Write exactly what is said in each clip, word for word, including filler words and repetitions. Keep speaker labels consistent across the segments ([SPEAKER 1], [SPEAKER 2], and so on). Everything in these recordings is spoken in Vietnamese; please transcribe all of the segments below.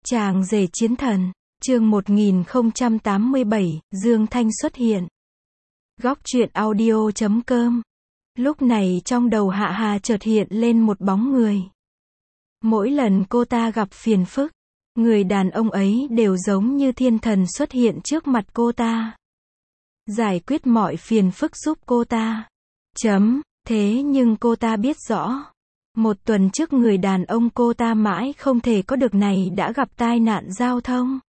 [SPEAKER 1] Chàng rể chiến thần, chương một nghìn không trăm tám mươi bảy, Dương Thanh xuất hiện. Góc truyện audio chấm com. Lúc này trong đầu Hạ Hà chợt hiện lên một bóng người. Mỗi lần cô ta gặp phiền phức, người đàn ông ấy đều giống như thiên thần xuất hiện trước mặt cô ta. Giải quyết mọi phiền phức giúp cô ta. Chấm, thế nhưng cô ta biết rõ. Một tuần trước người đàn ông cô ta mãi không thể có được này đã gặp tai nạn giao thông.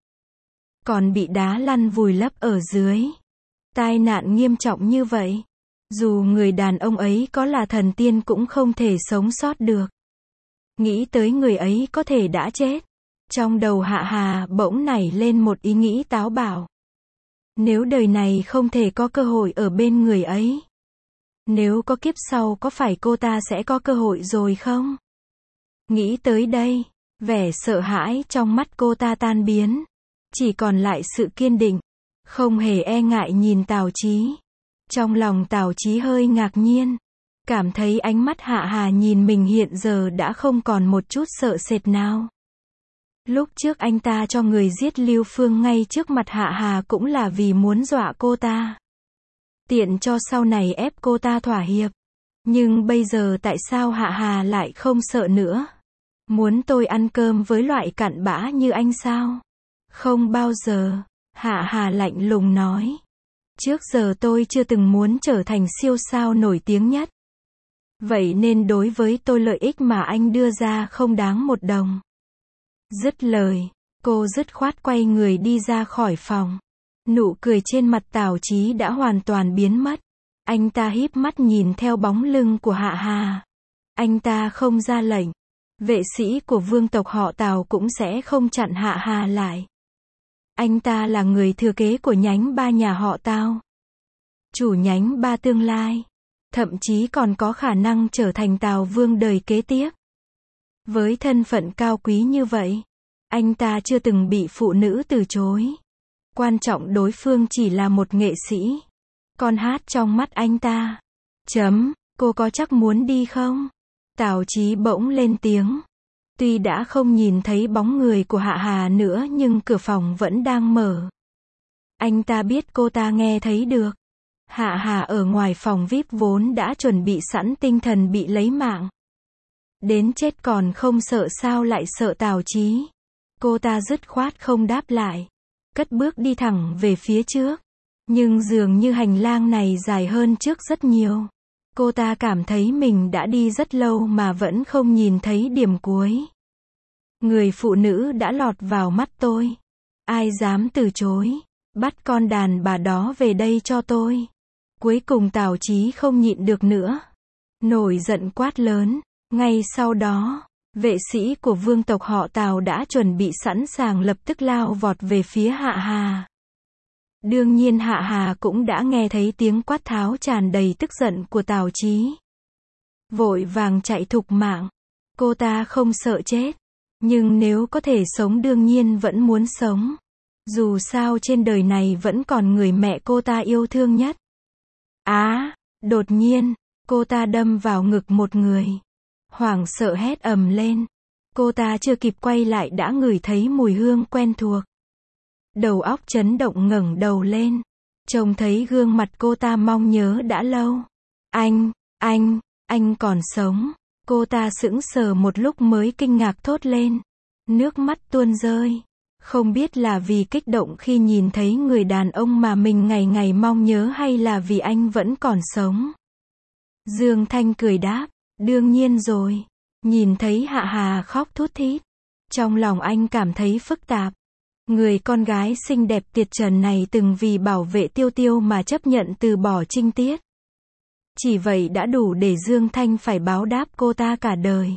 [SPEAKER 1] Còn bị đá lăn vùi lấp ở dưới. Tai nạn nghiêm trọng như vậy. Dù người đàn ông ấy có là thần tiên cũng không thể sống sót được. Nghĩ tới người ấy có thể đã chết. Trong đầu Hạ Hà bỗng nảy lên một ý nghĩ táo bạo. Nếu đời này không thể có cơ hội ở bên người ấy. Nếu có kiếp sau có phải cô ta sẽ có cơ hội rồi không? Nghĩ tới đây, vẻ sợ hãi trong mắt cô ta tan biến. Chỉ còn lại sự kiên định, không hề e ngại nhìn Tào Chí. Trong lòng Tào Chí hơi ngạc nhiên, cảm thấy ánh mắt Hạ Hà nhìn mình hiện giờ đã không còn một chút sợ sệt nào. Lúc trước anh ta cho người giết Lưu Phương ngay trước mặt Hạ Hà cũng là vì muốn dọa cô ta. Tiện cho sau này ép cô ta thỏa hiệp. Nhưng bây giờ tại sao Hạ Hà lại không sợ nữa? Muốn tôi ăn cơm với loại cặn bã như anh sao? Không bao giờ. Hạ Hà lạnh lùng nói. Trước giờ tôi chưa từng muốn trở thành siêu sao nổi tiếng nhất. Vậy nên đối với tôi lợi ích mà anh đưa ra không đáng một đồng. Dứt lời, cô dứt khoát quay người đi ra khỏi phòng. Nụ cười trên mặt Tào Chí đã hoàn toàn biến mất. Anh ta híp mắt nhìn theo bóng lưng của Hạ Hà. Anh ta không ra lệnh. Vệ sĩ của vương tộc họ Tào cũng sẽ không chặn Hạ Hà lại. Anh ta là người thừa kế của nhánh ba nhà họ Tào. Chủ nhánh ba tương lai. Thậm chí còn có khả năng trở thành Tào Vương đời kế tiếp. Với thân phận cao quý như vậy, anh ta chưa từng bị phụ nữ từ chối. Quan trọng đối phương chỉ là một nghệ sĩ. Con hát trong mắt anh ta. Chấm, cô có chắc muốn đi không? Tào Chí bỗng lên tiếng. Tuy đã không nhìn thấy bóng người của Hạ Hà nữa nhưng cửa phòng vẫn đang mở. Anh ta biết cô ta nghe thấy được. Hạ Hà ở ngoài phòng vi ai pi vốn đã chuẩn bị sẵn tinh thần bị lấy mạng. Đến chết còn không sợ sao lại sợ Tào Chí. Cô ta dứt khoát không đáp lại. Cất bước đi thẳng về phía trước. Nhưng dường như hành lang này dài hơn trước rất nhiều. Cô ta cảm thấy mình đã đi rất lâu mà vẫn không nhìn thấy điểm cuối. Người phụ nữ đã lọt vào mắt tôi. Ai dám từ chối. Bắt con đàn bà đó về đây cho tôi. Cuối cùng Tào Chí không nhịn được nữa. Nổi giận quát lớn. Ngay sau đó, vệ sĩ của vương tộc họ Tào đã chuẩn bị sẵn sàng lập tức lao vọt về phía Hạ Hà. Đương nhiên Hạ Hà cũng đã nghe thấy tiếng quát tháo tràn đầy tức giận của Tào Chí. Vội vàng chạy thục mạng. Cô ta không sợ chết. Nhưng nếu có thể sống đương nhiên vẫn muốn sống. Dù sao trên đời này vẫn còn người mẹ cô ta yêu thương nhất. Á, đột nhiên, cô ta đâm vào ngực một người. Hoảng sợ hét ầm lên. Cô ta chưa kịp quay lại đã ngửi thấy mùi hương quen thuộc. Đầu óc chấn động ngẩng đầu lên. Trông thấy gương mặt cô ta mong nhớ đã lâu. Anh, anh, anh còn sống. Cô ta sững sờ một lúc mới kinh ngạc thốt lên. Nước mắt tuôn rơi. Không biết là vì kích động khi nhìn thấy người đàn ông mà mình ngày ngày mong nhớ hay là vì anh vẫn còn sống. Dương Thanh cười đáp. Đương nhiên rồi. Nhìn thấy Hạ Hà khóc thút thít. Trong lòng anh cảm thấy phức tạp. Người con gái xinh đẹp tuyệt trần này từng vì bảo vệ Tiêu Tiêu mà chấp nhận từ bỏ trinh tiết. Chỉ vậy đã đủ để Dương Thanh phải báo đáp cô ta cả đời.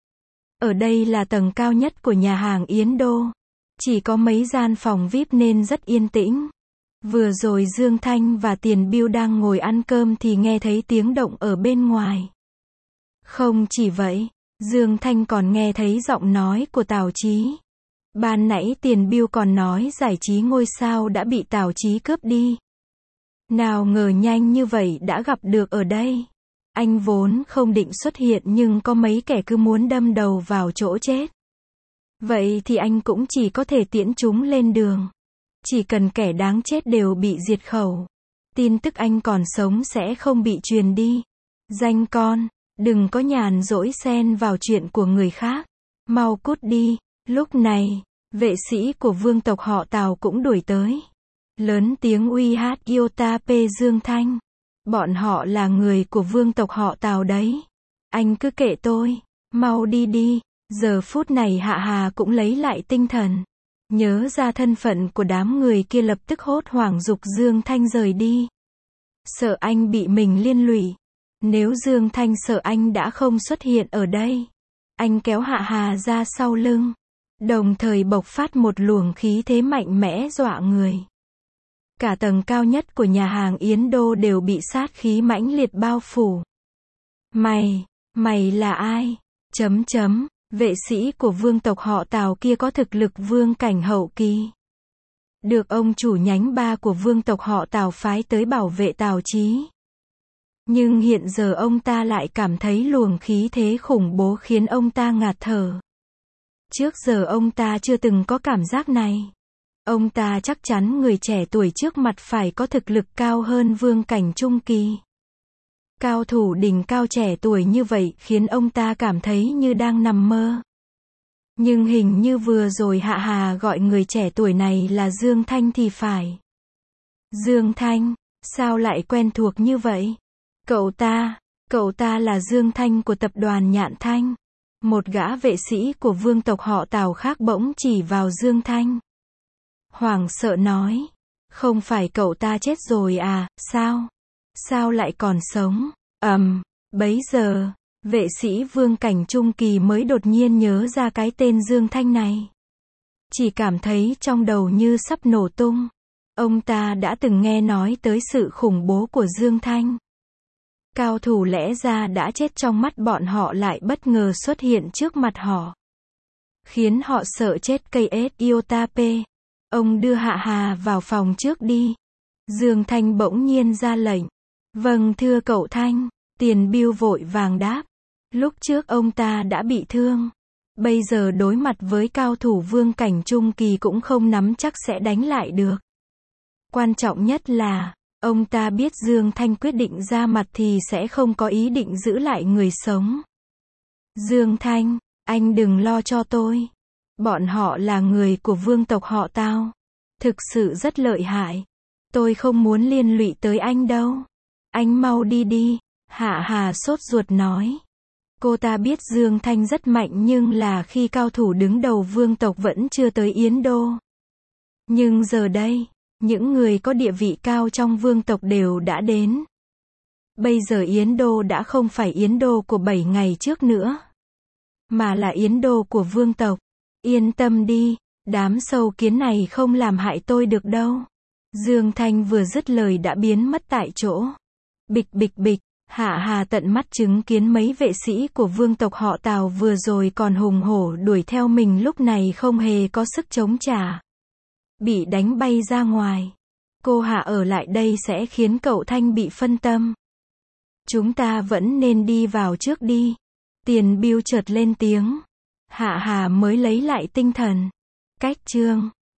[SPEAKER 1] Ở đây là tầng cao nhất của nhà hàng Yến Đô. Chỉ có mấy gian phòng vi ai pi nên rất yên tĩnh. Vừa rồi Dương Thanh và Tiền Biêu đang ngồi ăn cơm thì nghe thấy tiếng động ở bên ngoài. Không chỉ vậy, Dương Thanh còn nghe thấy giọng nói của Tào Chí. Ban nãy Tiền Biêu còn nói giải trí ngôi sao đã bị Tào Chí cướp đi. Nào ngờ nhanh như vậy đã gặp được ở đây. Anh vốn không định xuất hiện nhưng có mấy kẻ cứ muốn đâm đầu vào chỗ chết. Vậy thì anh cũng chỉ có thể tiễn chúng lên đường. Chỉ cần kẻ đáng chết đều bị diệt khẩu. Tin tức anh còn sống sẽ không bị truyền đi. Danh con, đừng có nhàn rỗi xen vào chuyện của người khác. Mau cút đi. Lúc này, vệ sĩ của vương tộc họ Tào cũng đuổi tới. Lớn tiếng uy hát Iota P Dương Thanh. Bọn họ là người của vương tộc họ Tào đấy. Anh cứ kệ tôi. Mau đi đi. Giờ phút này Hạ Hà cũng lấy lại tinh thần. Nhớ ra thân phận của đám người kia, lập tức hốt hoảng giục Dương Thanh rời đi. Sợ anh bị mình liên lụy. Nếu Dương Thanh sợ anh đã không xuất hiện ở đây. Anh kéo Hạ Hà ra sau lưng. Đồng thời bộc phát một luồng khí thế mạnh mẽ dọa người. Cả tầng cao nhất của nhà hàng Yến Đô đều bị sát khí mãnh liệt bao phủ. Mày, mày là ai? Chấm chấm, vệ sĩ của vương tộc họ Tào kia có thực lực vương cảnh hậu kỳ. Được ông chủ nhánh ba của vương tộc họ Tào phái tới bảo vệ Tào Chí. Nhưng hiện giờ ông ta lại cảm thấy luồng khí thế khủng bố khiến ông ta ngạt thở. Trước giờ ông ta chưa từng có cảm giác này. Ông ta chắc chắn người trẻ tuổi trước mặt phải có thực lực cao hơn vương cảnh trung kỳ. Cao thủ đỉnh cao trẻ tuổi như vậy khiến ông ta cảm thấy như đang nằm mơ. Nhưng hình như vừa rồi Hạ Hà gọi người trẻ tuổi này là Dương Thanh thì phải. Dương Thanh, sao lại quen thuộc như vậy? Cậu ta, cậu ta là Dương Thanh của tập đoàn Nhạn Thanh. Một gã vệ sĩ của vương tộc họ Tào khác bỗng chỉ vào Dương Thanh. Hoảng sợ nói, không phải cậu ta chết rồi à, sao? Sao lại còn sống? Ầm, um, bấy giờ, vệ sĩ vương cảnh trung kỳ mới đột nhiên nhớ ra cái tên Dương Thanh này. Chỉ cảm thấy trong đầu như sắp nổ tung. Ông ta đã từng nghe nói tới sự khủng bố của Dương Thanh. Cao thủ lẽ ra đã chết trong mắt bọn họ lại bất ngờ xuất hiện trước mặt họ. Khiến họ sợ chết cây ết Iota P. Ông đưa Hạ Hà vào phòng trước đi. Dương Thanh bỗng nhiên ra lệnh. Vâng thưa cậu Thanh. Tiền Biêu vội vàng đáp. Lúc trước ông ta đã bị thương. Bây giờ đối mặt với cao thủ vương cảnh trung kỳ cũng không nắm chắc sẽ đánh lại được. Quan trọng nhất là, ông ta biết Dương Thanh quyết định ra mặt thì sẽ không có ý định giữ lại người sống. Dương Thanh, anh đừng lo cho tôi. Bọn họ là người của vương tộc họ Tào. Thực sự rất lợi hại. Tôi không muốn liên lụy tới anh đâu. Anh mau đi đi. Hạ Hà sốt ruột nói. Cô ta biết Dương Thanh rất mạnh nhưng là khi cao thủ đứng đầu vương tộc vẫn chưa tới Yến Đô. Nhưng giờ đây, những người có địa vị cao trong vương tộc đều đã đến. Bây giờ Yến Đô đã không phải Yến Đô của bảy ngày trước nữa. Mà là Yến Đô của vương tộc. Yên tâm đi, đám sâu kiến này không làm hại tôi được đâu. Dương Thanh vừa dứt lời đã biến mất tại chỗ. Bịch bịch bịch, Hạ Hà tận mắt chứng kiến mấy vệ sĩ của vương tộc họ Tào vừa rồi còn hùng hổ đuổi theo mình lúc này không hề có sức chống trả. Bị đánh bay ra ngoài. Cô Hạ ở lại đây sẽ khiến cậu Thanh bị phân tâm. Chúng ta vẫn nên đi vào trước đi. Tiền Biêu chợt lên tiếng. Hạ Hà mới lấy lại tinh thần. Cách chương